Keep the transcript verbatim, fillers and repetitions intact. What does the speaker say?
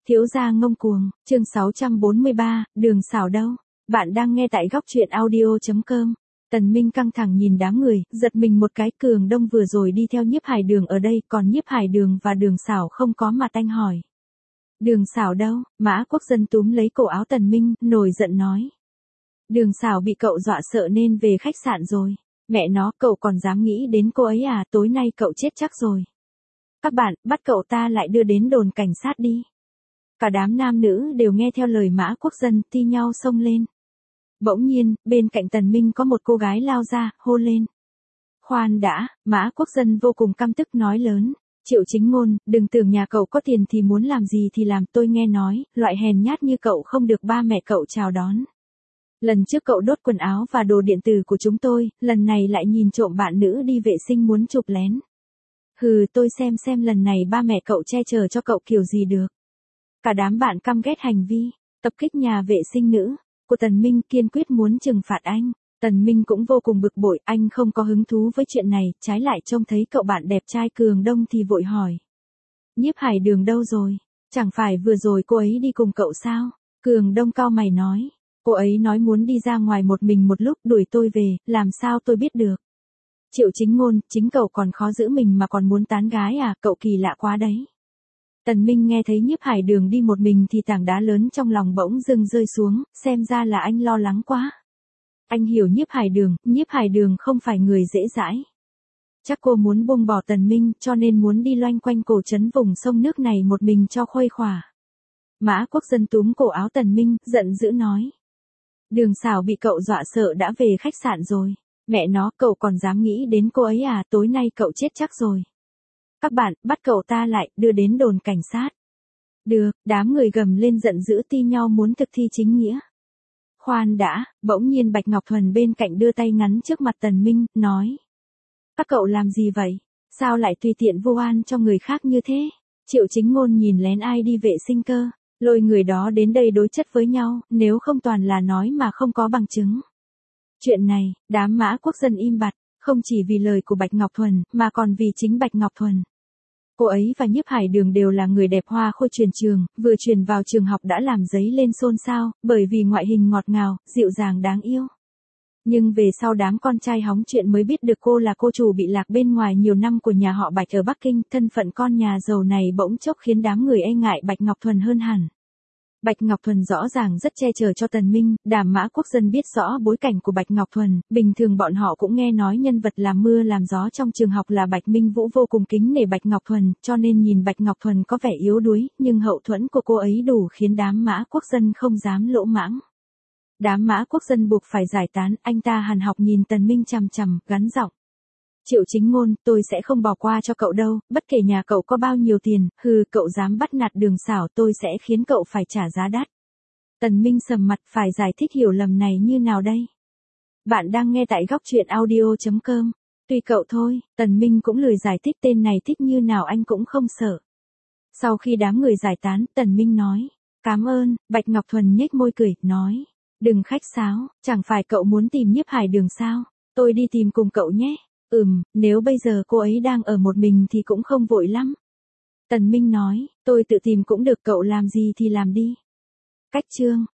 Thiếu gia ngông cuồng, chương sáu trăm bốn mươi ba, đường xảo đâu? Bạn đang nghe tại góc truyện audio.com. Tần Minh căng thẳng nhìn đám người, giật mình một cái. Cường Đông vừa rồi đi theo Nhiếp Hải Đường ở đây, còn Nhiếp Hải Đường và Đường Xảo không có mặt. Anh hỏi. Đường Xảo đâu? Mã Quốc Dân túm lấy cổ áo Tần Minh, nổi giận nói. Đường Xảo bị cậu dọa sợ nên về khách sạn rồi. Mẹ nó, cậu còn dám nghĩ đến cô ấy à? Tối nay cậu chết chắc rồi. Các bạn, bắt cậu ta lại đưa đến đồn cảnh sát đi. Cả đám nam nữ đều nghe theo lời Mã Quốc Dân, thi nhau xông lên. Bỗng nhiên, bên cạnh Tần Minh có một cô gái lao ra, hô lên. Khoan đã, Mã Quốc Dân vô cùng căm tức nói lớn. Triệu Chính Ngôn, đừng tưởng nhà cậu có tiền thì muốn làm gì thì làm. Tôi nghe nói, loại hèn nhát như cậu không được ba mẹ cậu chào đón. Lần trước cậu đốt quần áo và đồ điện tử của chúng tôi, lần này lại nhìn trộm bạn nữ đi vệ sinh muốn chụp lén. Hừ, tôi xem xem lần này ba mẹ cậu che chở cho cậu kiểu gì được. Cả đám bạn căm ghét hành vi tập kích nhà vệ sinh nữ của Tần Minh, kiên quyết muốn trừng phạt anh. Tần Minh cũng vô cùng bực bội, anh không có hứng thú với chuyện này, trái lại trông thấy cậu bạn đẹp trai Cường Đông thì vội hỏi. Nhiếp Hải Đường đâu rồi? Chẳng phải vừa rồi cô ấy đi cùng cậu sao? Cường Đông cau mày nói. Cô ấy nói muốn đi ra ngoài một mình một lúc, đuổi tôi về, làm sao tôi biết được? Triệu Chính Ngôn, chính cậu còn khó giữ mình mà còn muốn tán gái à? Cậu kỳ lạ quá đấy. Tần Minh nghe thấy Nhiếp Hải Đường đi một mình thì tảng đá lớn trong lòng bỗng dưng rơi xuống, xem ra là anh lo lắng quá. Anh hiểu Nhiếp Hải Đường, Nhiếp Hải Đường không phải người dễ dãi. Chắc cô muốn buông bỏ Tần Minh cho nên muốn đi loanh quanh cổ trấn vùng sông nước này một mình cho khuây khỏa. Mã Quốc Dân túm cổ áo Tần Minh, giận dữ nói. Đường Xảo bị cậu dọa sợ đã về khách sạn rồi. Mẹ nó, cậu còn dám nghĩ đến cô ấy à? Tối nay cậu chết chắc rồi. Các bạn, bắt cậu ta lại, đưa đến đồn cảnh sát. Được, đám người gầm lên giận dữ ti nhau muốn thực thi chính nghĩa. Khoan đã, bỗng nhiên Bạch Ngọc Thuần bên cạnh đưa tay ngắn trước mặt Tần Minh, nói. Các cậu làm gì vậy? Sao lại tùy tiện vu oan cho người khác như thế? Triệu Chính Ngôn nhìn lén ai đi vệ sinh cơ, lôi người đó đến đây đối chất với nhau, nếu không toàn là nói mà không có bằng chứng. Chuyện này, đám Mã Quốc Dân im bặt, không chỉ vì lời của Bạch Ngọc Thuần, mà còn vì chính Bạch Ngọc Thuần. Cô ấy và Nhiếp Hải Đường đều là người đẹp hoa khôi truyền trường, vừa truyền vào trường học đã làm dấy lên xôn xao, bởi vì ngoại hình ngọt ngào, dịu dàng đáng yêu. Nhưng về sau đám con trai hóng chuyện mới biết được cô là cô chủ bị lạc bên ngoài nhiều năm của nhà họ Bạch ở Bắc Kinh, thân phận con nhà giàu này bỗng chốc khiến đám người e ngại Bạch Ngọc Thuần hơn hẳn. Bạch Ngọc Thuần rõ ràng rất che chở cho Tần Minh, đám Mã Quốc Dân biết rõ bối cảnh của Bạch Ngọc Thuần, bình thường bọn họ cũng nghe nói nhân vật làm mưa làm gió trong trường học là Bạch Minh Vũ vô cùng kính nể Bạch Ngọc Thuần, cho nên nhìn Bạch Ngọc Thuần có vẻ yếu đuối, nhưng hậu thuẫn của cô ấy đủ khiến đám Mã Quốc Dân không dám lỗ mãng. Đám Mã Quốc Dân buộc phải giải tán, anh ta hằn học nhìn Tần Minh chằm chằm, gắn giọng. Triệu Chính Ngôn, tôi sẽ không bỏ qua cho cậu đâu, bất kể nhà cậu có bao nhiêu tiền, hừ, cậu dám bắt nạt Đường Xảo tôi sẽ khiến cậu phải trả giá đắt. Tần Minh sầm mặt, phải giải thích hiểu lầm này như nào đây? Bạn đang nghe tại góc truyện audio.com. Tùy cậu thôi, Tần Minh cũng lười giải thích, tên này thích như nào anh cũng không sợ. Sau khi đám người giải tán, Tần Minh nói. Cảm ơn, Bạch Ngọc Thuần nhếch môi cười, nói. Đừng khách sáo, chẳng phải cậu muốn tìm Nhiếp Hải Đường sao? Tôi đi tìm cùng cậu nhé. Ừm, nếu bây giờ cô ấy đang ở một mình thì cũng không vội lắm. Tần Minh nói, tôi tự tìm cũng được, cậu làm gì thì làm đi. Cách chương.